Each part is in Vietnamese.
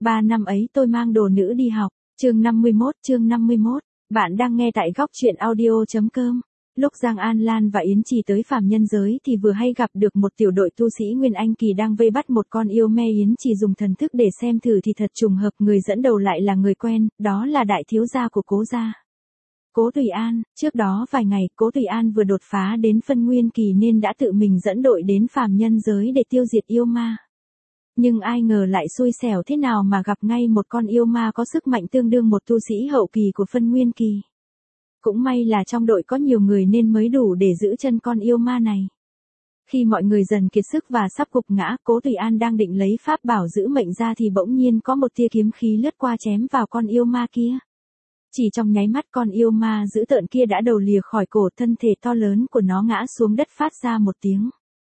3 năm ấy tôi mang đồ nữ đi học. Chương 51, bạn đang nghe tại góc truyện audio.com. Lúc Giang An Lan và Yến Trì tới phàm nhân giới thì vừa hay gặp được một tiểu đội tu sĩ Nguyên Anh Kỳ đang vây bắt một con yêu me. Yến Trì dùng thần thức để xem thử thì thật trùng hợp, người dẫn đầu lại là người quen, đó là đại thiếu gia của Cố gia. Cố Tùy An. Trước đó vài ngày, Cố Tùy An vừa đột phá đến phân nguyên kỳ nên đã tự mình dẫn đội đến phàm nhân giới để tiêu diệt yêu ma. Nhưng ai ngờ lại xui xẻo thế nào mà gặp ngay một con yêu ma có sức mạnh tương đương một tu sĩ hậu kỳ của phân nguyên kỳ. Cũng may là trong đội có nhiều người nên mới đủ để giữ chân con yêu ma này. Khi mọi người dần kiệt sức và sắp gục ngã, Cố Tùy An đang định lấy pháp bảo giữ mệnh ra thì bỗng nhiên có một tia kiếm khí lướt qua chém vào con yêu ma kia. Chỉ trong nháy mắt con yêu ma dữ tợn kia đã đầu lìa khỏi cổ, thân thể to lớn của nó ngã xuống đất phát ra một tiếng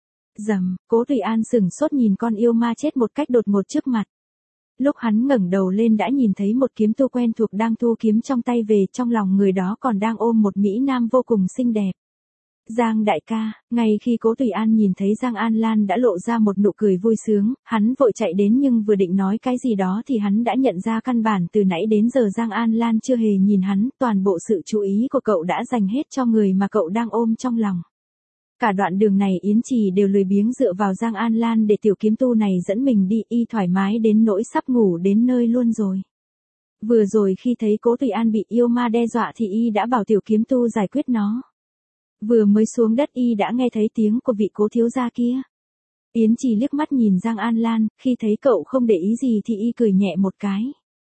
rầm. Cố Tùy An sửng sốt nhìn con yêu ma chết một cách đột ngột trước mặt. Lúc hắn ngẩng đầu lên đã nhìn thấy một kiếm tu quen thuộc đang thu kiếm trong tay về, trong lòng người đó còn đang ôm một mỹ nam vô cùng xinh đẹp. Giang đại ca. Ngay khi Cố Tùy An nhìn thấy Giang An Lan đã lộ ra một nụ cười vui sướng, hắn vội chạy đến nhưng vừa định nói cái gì đó thì hắn đã nhận ra căn bản từ nãy đến giờ Giang An Lan chưa hề nhìn hắn, toàn bộ sự chú ý của cậu đã dành hết cho người mà cậu đang ôm trong lòng. Cả đoạn đường này Yến Trì đều lười biếng dựa vào Giang An Lan để tiểu kiếm tu này dẫn mình đi, y thoải mái đến nỗi sắp ngủ đến nơi luôn rồi. Vừa rồi khi thấy Cố Tùy An bị yêu ma đe dọa thì y đã bảo tiểu kiếm tu giải quyết nó. Vừa mới xuống đất y đã nghe thấy tiếng của vị Cố thiếu gia kia. Yến Trì liếc mắt nhìn Giang An Lan, khi thấy cậu không để ý gì thì y cười nhẹ một cái.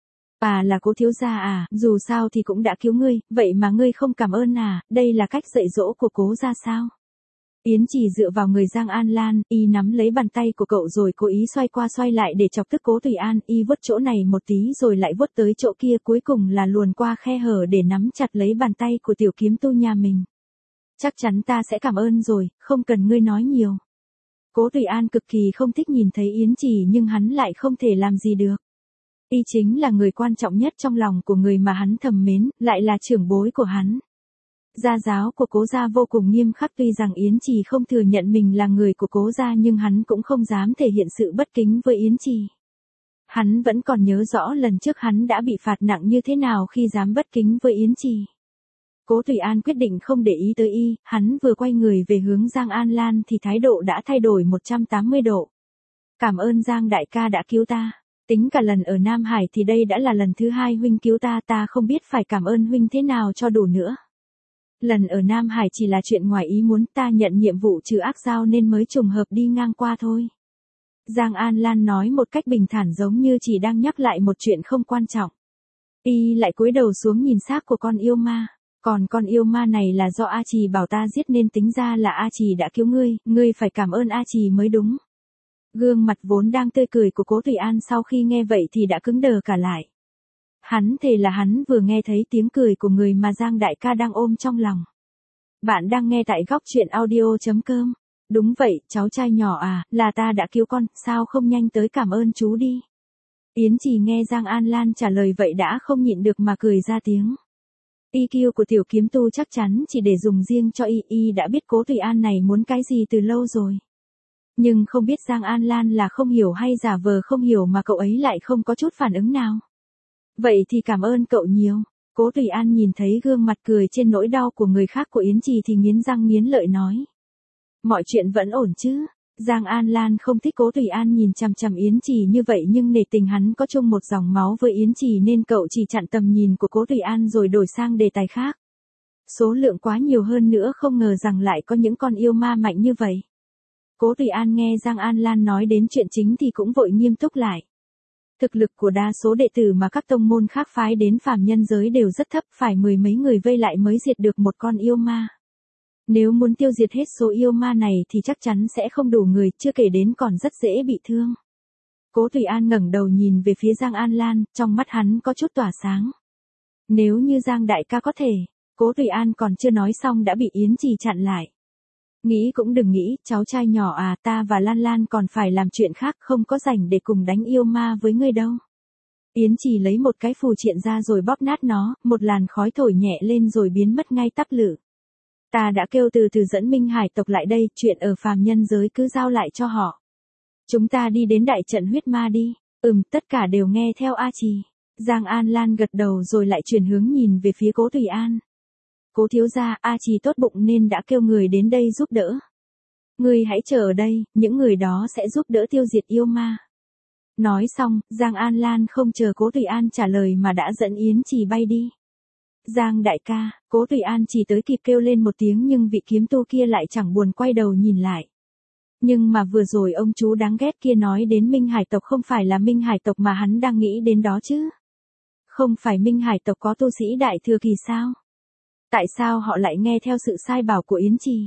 À, là Cố thiếu gia à, dù sao thì cũng đã cứu ngươi, vậy mà ngươi không cảm ơn à, đây là cách dạy dỗ của Cố gia sao? Yến Trì dựa vào người Giang An Lan, y nắm lấy bàn tay của cậu rồi cố ý xoay qua xoay lại để chọc tức Cố Tùy An, y vuốt chỗ này một tí rồi lại vuốt tới chỗ kia, cuối cùng là luồn qua khe hở để nắm chặt lấy bàn tay của tiểu kiếm tu nhà mình. Chắc chắn ta sẽ cảm ơn rồi, không cần ngươi nói nhiều. Cố Tùy An cực kỳ không thích nhìn thấy Yến Trì nhưng hắn lại không thể làm gì được. Y chính là người quan trọng nhất trong lòng của người mà hắn thầm mến, lại là trưởng bối của hắn. Gia giáo của Cố gia vô cùng nghiêm khắc, tuy rằng Yến Trì không thừa nhận mình là người của Cố gia nhưng hắn cũng không dám thể hiện sự bất kính với Yến Trì. Hắn vẫn còn nhớ rõ lần trước hắn đã bị phạt nặng như thế nào khi dám bất kính với Yến Trì. Cố Tùy An quyết định không để ý tới y, hắn vừa quay người về hướng Giang An Lan thì thái độ đã thay đổi 180 độ. Cảm ơn Giang đại ca đã cứu ta. Tính cả lần ở Nam Hải thì đây đã là lần thứ 2 huynh cứu ta, ta không biết phải cảm ơn huynh thế nào cho đủ nữa. Lần ở Nam Hải chỉ là chuyện ngoài ý muốn, ta nhận nhiệm vụ trừ ác giao nên mới trùng hợp đi ngang qua thôi. Giang An Lan nói một cách bình thản giống như chỉ đang nhắc lại một chuyện không quan trọng. Y lại cúi đầu xuống nhìn xác của con yêu ma. Còn con yêu ma này là do A Trì bảo ta giết nên tính ra là A Trì đã cứu ngươi, ngươi phải cảm ơn A Trì mới đúng. Gương mặt vốn đang tươi cười của Cố Tùy An sau khi nghe vậy thì đã cứng đờ cả lại. Hắn thề là hắn vừa nghe thấy tiếng cười của người mà Giang đại ca đang ôm trong lòng. Bạn đang nghe tại góc truyện audio.com. Đúng vậy, cháu trai nhỏ à, là ta đã cứu con, sao không nhanh tới cảm ơn chú đi. Yến Trì nghe Giang An Lan trả lời vậy đã không nhịn được mà cười ra tiếng. EQ của tiểu kiếm tu chắc chắn chỉ để dùng riêng cho y đã biết Cố Tùy An này muốn cái gì từ lâu rồi. Nhưng không biết Giang An Lan là không hiểu hay giả vờ không hiểu mà cậu ấy lại không có chút phản ứng nào. Vậy thì cảm ơn cậu nhiều. Cố Tùy An nhìn thấy gương mặt cười trên nỗi đau của người khác của Yến Trì thì nghiến răng nghiến lợi nói. Mọi chuyện vẫn ổn chứ? Giang An Lan không thích Cố Tùy An nhìn chằm chằm Yến Trì như vậy nhưng nể tình hắn có chung một dòng máu với Yến Trì nên cậu chỉ chặn tầm nhìn của Cố Tùy An rồi đổi sang đề tài khác. Số lượng quá nhiều hơn nữa, không ngờ rằng lại có những con yêu ma mạnh như vậy. Cố Tùy An nghe Giang An Lan nói đến chuyện chính thì cũng vội nghiêm túc lại. Thực lực của đa số đệ tử mà các tông môn khác phái đến phàm nhân giới đều rất thấp, phải mười mấy người vây lại mới diệt được một con yêu ma. Nếu muốn tiêu diệt hết số yêu ma này thì chắc chắn sẽ không đủ người, chưa kể đến còn rất dễ bị thương. Cố Tùy An ngẩng đầu nhìn về phía Giang An Lan, trong mắt hắn có chút tỏa sáng. Nếu như Giang đại ca có thể. Cố Tùy An còn chưa nói xong đã bị Yến Trì chặn lại. Nghĩ cũng đừng nghĩ, cháu trai nhỏ à, ta và Lan Lan còn phải làm chuyện khác, không có rảnh để cùng đánh yêu ma với ngươi đâu. Yến Trì lấy một cái phù triện ra rồi bóp nát nó, một làn khói thổi nhẹ lên rồi biến mất ngay tắp lự. Ta đã kêu từ dẫn Minh Hải tộc lại đây, chuyện ở phàm nhân giới cứ giao lại cho họ. Chúng ta đi đến đại trận huyết ma đi. Tất cả đều nghe theo A Trì. Giang An Lan gật đầu rồi lại chuyển hướng nhìn về phía Cố Thủy An. Cố thiếu gia, A Trì tốt bụng nên đã kêu người đến đây giúp đỡ. Ngươi hãy chờ ở đây, những người đó sẽ giúp đỡ tiêu diệt yêu ma. Nói xong, Giang An Lan không chờ Cố Thủy An trả lời mà đã dẫn Yến Trì bay đi. Giang đại ca, Cố Thủy An chỉ tới kịp kêu lên một tiếng nhưng vị kiếm tu kia lại chẳng buồn quay đầu nhìn lại. Nhưng mà vừa rồi ông chú đáng ghét kia nói đến Minh Hải tộc không phải là Minh Hải tộc mà hắn đang nghĩ đến đó chứ. Không phải Minh Hải tộc có tu sĩ đại thừa kỳ sao? Tại sao họ lại nghe theo sự sai bảo của Yến Trì?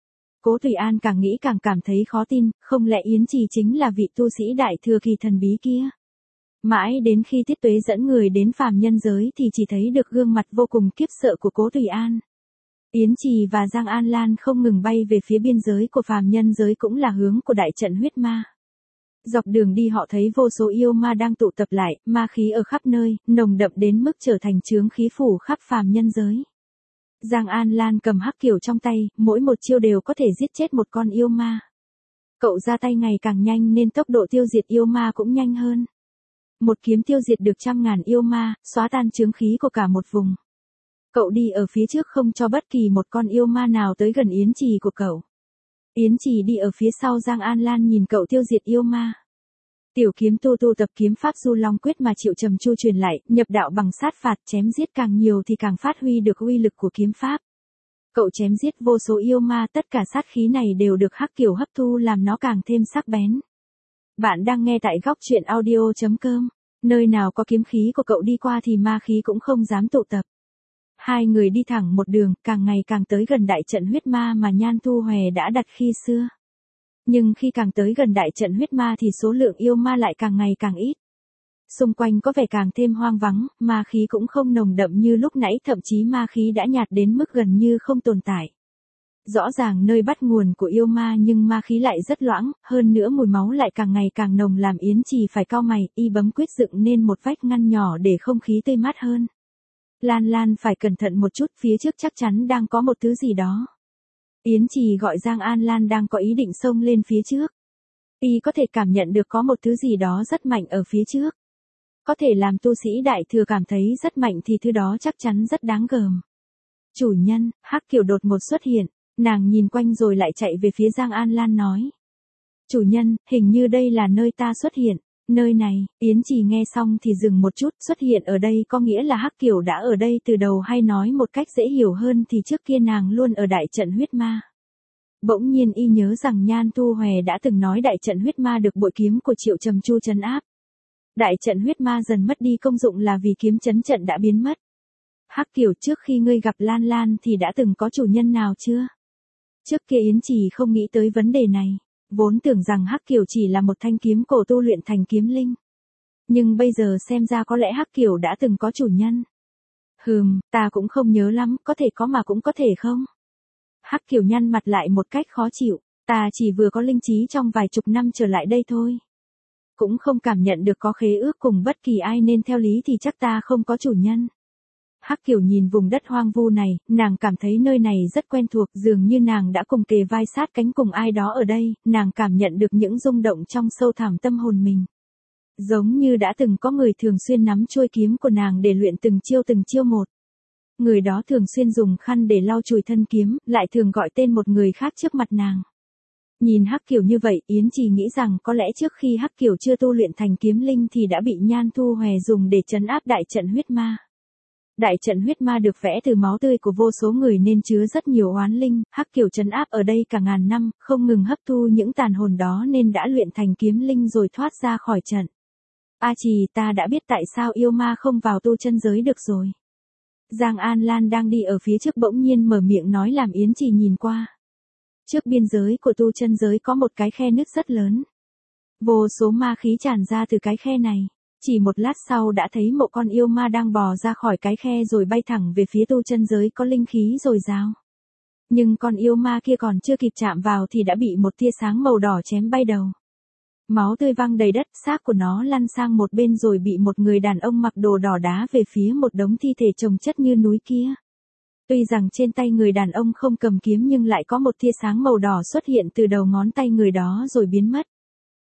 Cố Thủy An càng nghĩ càng cảm thấy khó tin, không lẽ Yến Trì chính là vị tu sĩ đại thừa kỳ thần bí kia? Mãi đến khi Tiết Tuế dẫn người đến phàm nhân giới thì chỉ thấy được gương mặt vô cùng khiếp sợ của Cố Thủy An. Yến Trì và Giang An Lan không ngừng bay về phía biên giới của phàm nhân giới cũng là hướng của đại trận huyết ma. Dọc đường đi họ thấy vô số yêu ma đang tụ tập lại, ma khí ở khắp nơi, nồng đậm đến mức trở thành chướng khí phủ khắp phàm nhân giới. Giang An Lan cầm hắc kiều trong tay, mỗi một chiêu đều có thể giết chết một con yêu ma. Cậu ra tay ngày càng nhanh nên tốc độ tiêu diệt yêu ma cũng nhanh hơn. Một kiếm tiêu diệt được 100.000 yêu ma, xóa tan chướng khí của cả một vùng. Cậu đi ở phía trước không cho bất kỳ một con yêu ma nào tới gần Yến Trì của cậu. Yến Trì đi ở phía sau Giang An Lan nhìn cậu tiêu diệt yêu ma. Tiểu kiếm tu tập kiếm pháp Du Long Quyết mà Triệu Trầm Chu truyền lại, nhập đạo bằng sát phạt, chém giết càng nhiều thì càng phát huy được uy lực của kiếm pháp. Cậu chém giết vô số yêu ma, tất cả sát khí này đều được hắc kiều hấp thu làm nó càng thêm sắc bén. Bạn đang nghe tại góc truyện audio.com, nơi nào có kiếm khí của cậu đi qua thì ma khí cũng không dám tụ tập. Hai người đi thẳng một đường, càng ngày càng tới gần đại trận huyết ma mà Nhan Thu Hòe đã đặt khi xưa. Nhưng khi càng tới gần đại trận huyết ma thì số lượng yêu ma lại càng ngày càng ít. Xung quanh có vẻ càng thêm hoang vắng, ma khí cũng không nồng đậm như lúc nãy, thậm chí ma khí đã nhạt đến mức gần như không tồn tại. Rõ ràng nơi bắt nguồn của yêu ma nhưng ma khí lại rất loãng, hơn nữa mùi máu lại càng ngày càng nồng làm Yến Trì phải cau mày, y bấm quyết dựng nên một vách ngăn nhỏ để không khí tươi mát hơn. Lan Lan phải cẩn thận một chút, phía trước chắc chắn đang có một thứ gì đó. Yến Trì gọi Giang An Lan đang có ý định xông lên phía trước. Y có thể cảm nhận được có một thứ gì đó rất mạnh ở phía trước. Có thể làm tu sĩ đại thừa cảm thấy rất mạnh thì thứ đó chắc chắn rất đáng gờm. Chủ nhân, hắc kiều đột một xuất hiện, nàng nhìn quanh rồi lại chạy về phía Giang An Lan nói. Chủ nhân, hình như đây là nơi ta xuất hiện. Nơi này, Yến Trì nghe xong thì dừng một chút, xuất hiện ở đây có nghĩa là hắc kiều đã ở đây từ đầu, hay nói một cách dễ hiểu hơn thì trước kia nàng luôn ở đại trận huyết ma. Bỗng nhiên y nhớ rằng Nhan Thu Hòe đã từng nói đại trận huyết ma được bội kiếm của Triệu Trầm Chu trấn áp. Đại trận huyết ma dần mất đi công dụng là vì kiếm trấn trận đã biến mất. Hắc kiều, trước khi ngươi gặp Lan Lan thì đã từng có chủ nhân nào chưa? Trước kia Yến Trì không nghĩ tới vấn đề này. Vốn tưởng rằng hắc kiều chỉ là một thanh kiếm cổ tu luyện thành kiếm linh. Nhưng bây giờ xem ra có lẽ hắc kiều đã từng có chủ nhân. Ta cũng không nhớ lắm, có thể có mà cũng có thể không. Hắc kiều nhăn mặt lại một cách khó chịu, ta chỉ vừa có linh trí trong vài chục năm trở lại đây thôi. Cũng không cảm nhận được có khế ước cùng bất kỳ ai nên theo lý thì chắc ta không có chủ nhân. Hắc kiều nhìn vùng đất hoang vu này, nàng cảm thấy nơi này rất quen thuộc, dường như nàng đã cùng kề vai sát cánh cùng ai đó ở đây, nàng cảm nhận được những rung động trong sâu thẳm tâm hồn mình. Giống như đã từng có người thường xuyên nắm chuôi kiếm của nàng để luyện từng chiêu một. Người đó thường xuyên dùng khăn để lau chùi thân kiếm, lại thường gọi tên một người khác trước mặt nàng. Nhìn hắc kiều như vậy, Yến Trì nghĩ rằng có lẽ trước khi hắc kiều chưa tu luyện thành kiếm linh thì đã bị Nhan Thu Hòe dùng để trấn áp đại trận huyết ma. Đại trận huyết ma được vẽ từ máu tươi của vô số người nên chứa rất nhiều oán linh, hắc kiều trấn áp ở đây cả ngàn năm, không ngừng hấp thu những tàn hồn đó nên đã luyện thành kiếm linh rồi thoát ra khỏi trận. A Trì, ta đã biết tại sao yêu ma không vào tu chân giới được rồi. Giang An Lan đang đi ở phía trước bỗng nhiên mở miệng nói làm Yến Trì nhìn qua. Trước biên giới của tu chân giới có một cái khe nứt rất lớn. Vô số ma khí tràn ra từ cái khe này. Chỉ một lát sau đã thấy một con yêu ma đang bò ra khỏi cái khe rồi bay thẳng về phía tu chân giới có linh khí dồi dào. Nhưng con yêu ma kia còn chưa kịp chạm vào thì đã bị một tia sáng màu đỏ chém bay đầu. Máu tươi văng đầy đất, xác của nó lăn sang một bên rồi bị một người đàn ông mặc đồ đỏ đá về phía một đống thi thể chồng chất như núi kia. Tuy rằng trên tay người đàn ông không cầm kiếm nhưng lại có một tia sáng màu đỏ xuất hiện từ đầu ngón tay người đó rồi biến mất.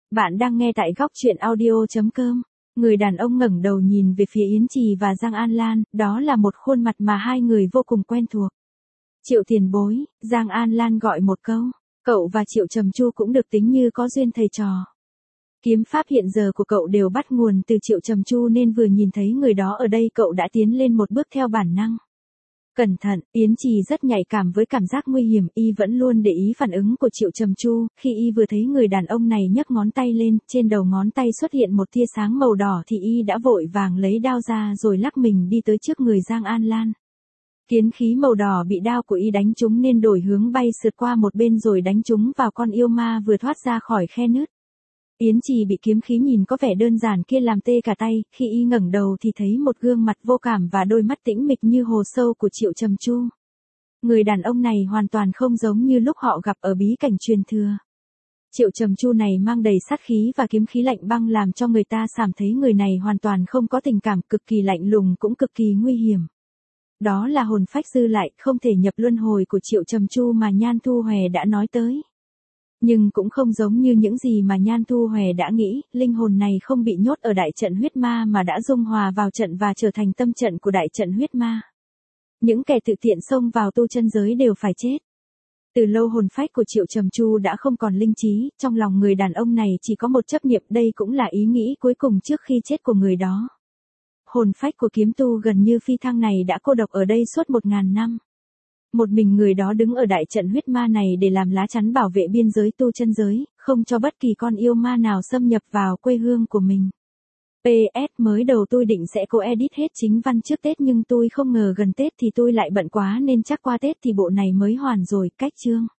Bạn đang nghe tại góc chuyện audio.com. Người đàn ông ngẩng đầu nhìn về phía Yến Trì và Giang An Lan, đó là một khuôn mặt mà hai người vô cùng quen thuộc. Triệu tiền bối, Giang An Lan gọi một câu. Cậu và Triệu Trầm Chu cũng được tính như có duyên thầy trò. Kiếm pháp hiện giờ của cậu đều bắt nguồn từ Triệu Trầm Chu nên vừa nhìn thấy người đó ở đây cậu đã tiến lên một bước theo bản năng. Cẩn thận, Yến Trì rất nhạy cảm với cảm giác nguy hiểm, y vẫn luôn để ý phản ứng của Triệu Trầm Chu, khi y vừa thấy người đàn ông này nhấc ngón tay lên, trên đầu ngón tay xuất hiện một tia sáng màu đỏ thì y đã vội vàng lấy đao ra rồi lắc mình đi tới trước người Giang An Lan. Kiếm khí màu đỏ bị đao của y đánh trúng nên đổi hướng bay sượt qua một bên rồi đánh trúng vào con yêu ma vừa thoát ra khỏi khe nứt. Yến Trì bị kiếm khí nhìn có vẻ đơn giản kia làm tê cả tay, khi y ngẩng đầu thì thấy một gương mặt vô cảm và đôi mắt tĩnh mịch như hồ sâu của Triệu Trầm Chu. Người đàn ông này hoàn toàn không giống như lúc họ gặp ở bí cảnh truyền thừa. Triệu Trầm Chu này mang đầy sát khí và kiếm khí lạnh băng làm cho người ta cảm thấy người này hoàn toàn không có tình cảm, cực kỳ lạnh lùng cũng cực kỳ nguy hiểm. Đó là hồn phách dư lại, không thể nhập luân hồi của Triệu Trầm Chu mà Nhan Thu Hòe đã nói tới. Nhưng cũng không giống như những gì mà Nhan Thu Hòe đã nghĩ, linh hồn này không bị nhốt ở đại trận huyết ma mà đã dung hòa vào trận và trở thành tâm trận của đại trận huyết ma. Những kẻ tự tiện xông vào tu chân giới đều phải chết. Từ lâu hồn phách của Triệu Trầm Chu đã không còn linh trí, trong lòng người đàn ông này chỉ có một chấp niệm, đây cũng là ý nghĩ cuối cùng trước khi chết của người đó. Hồn phách của kiếm tu gần như phi thăng này đã cô độc ở đây suốt 1000 năm. Một mình người đó đứng ở đại trận huyết ma này để làm lá chắn bảo vệ biên giới tu chân giới, không cho bất kỳ con yêu ma nào xâm nhập vào quê hương của mình. PS, mới đầu tôi định sẽ cô edit hết chính văn trước Tết nhưng tôi không ngờ gần Tết thì tôi lại bận quá nên chắc qua Tết thì bộ này mới hoàn rồi, cách chương.